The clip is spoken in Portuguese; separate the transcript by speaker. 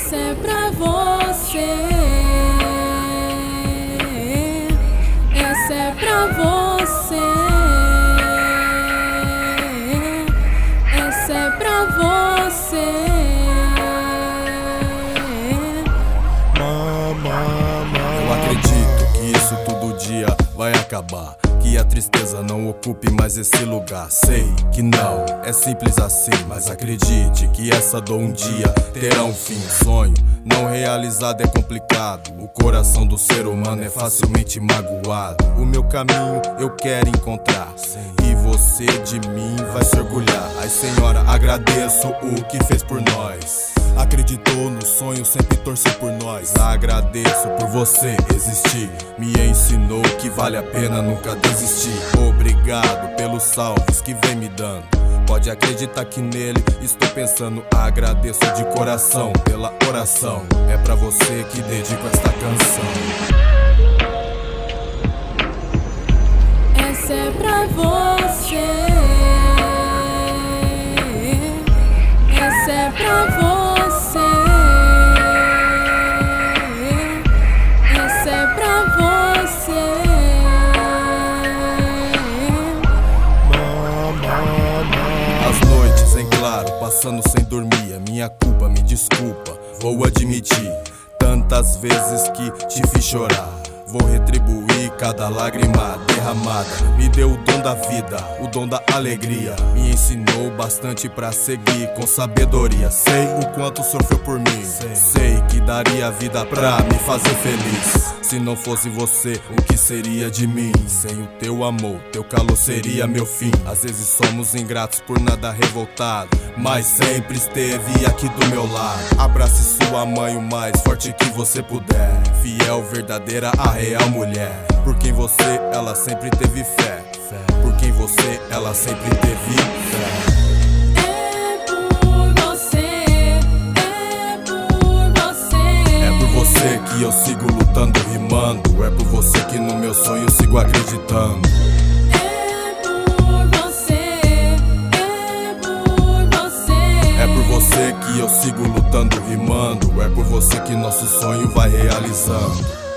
Speaker 1: Essa é pra você. Essa é pra você. Essa é pra você.
Speaker 2: Eu acredito que isso todo dia vai acabar, que a tristeza não ocupe mais esse lugar. Sei que não é simples assim, mas acredite que essa dor um dia terá um fim. Sonho não realizado é complicado, o coração do ser humano é facilmente magoado. O meu caminho eu quero encontrar, e você de mim vai se orgulhar. Ai Senhora, agradeço o que fez por nós. Acreditou no sonho, sempre torceu por nós. Agradeço por você existir, me ensinou que vale a pena nunca desistir. Obrigado pelos salves que vem me dando, pode acreditar que nele estou pensando. Agradeço de coração pela oração, é pra você que dedico esta canção.
Speaker 1: Essa é pra você. Essa é pra você. Essa é pra você.
Speaker 2: As noites em claro, passando sem dormir, é minha culpa, me desculpa, vou admitir. Tantas vezes que te fiz chorar, vou retribuir cada lágrima derramada. Me deu o dom da vida, o dom da alegria, me ensinou bastante pra seguir com sabedoria. Sei o quanto sofreu por mim, sei que daria a vida pra me fazer feliz. Se não fosse você, o que seria de mim? Sem o teu amor, teu calor seria meu fim. Às vezes somos ingratos por nada revoltado, mas sempre esteve aqui do meu lado. Abrace sua mãe o mais forte que você puder, fiel, verdadeira, a real mulher. Por quem você, ela sempre teve fé, por quem você, ela sempre teve fé. Que eu sigo lutando, rimando. É por você que no meu sonho eu sigo acreditando.
Speaker 1: É por você. É por você.
Speaker 2: É por você que eu sigo lutando, rimando. É por você que nosso sonho vai realizando.